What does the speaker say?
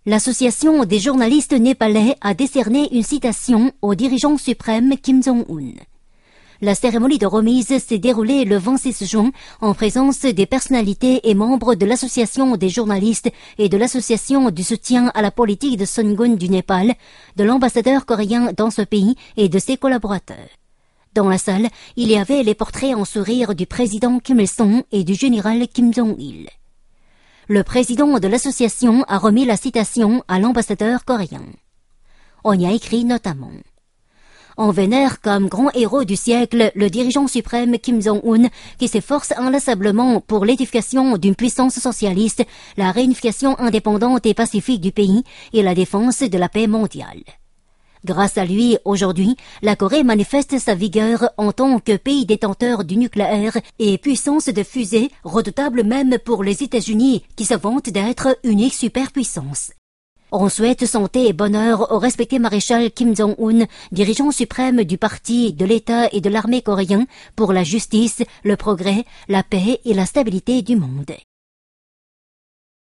L'Association des journalistes népalais a décerné une citation au dirigeant suprême Kim Jong-un. La cérémonie de remise s'est déroulée le 26 juin en présence des personnalités et membres de l'Association des journalistes et de l'Association du soutien à la politique de Songun du Népal, de l'ambassadeur coréen dans ce pays et de ses collaborateurs. Dans la salle, il y avait les portraits en sourire du président Kim Il-sung et du général Kim Jong-il. Le président de l'association a remis la citation à l'ambassadeur coréen. On y a écrit notamment: on vénère comme grand héros du siècle le dirigeant suprême Kim Jong-un qui s'efforce inlassablement pour l'édification d'une puissance socialiste, la réunification indépendante et pacifique du pays et la défense de la paix mondiale. Grâce à lui, aujourd'hui, la Corée manifeste sa vigueur en tant que pays détenteur du nucléaire et puissance de fusée, redoutable même pour les États-Unis qui se vantent d'être unique superpuissance. On souhaite santé et bonheur au respecté maréchal Kim Jong-un, dirigeant suprême du parti, de l'État et de l'armée coréen pour la justice, le progrès, la paix et la stabilité du monde.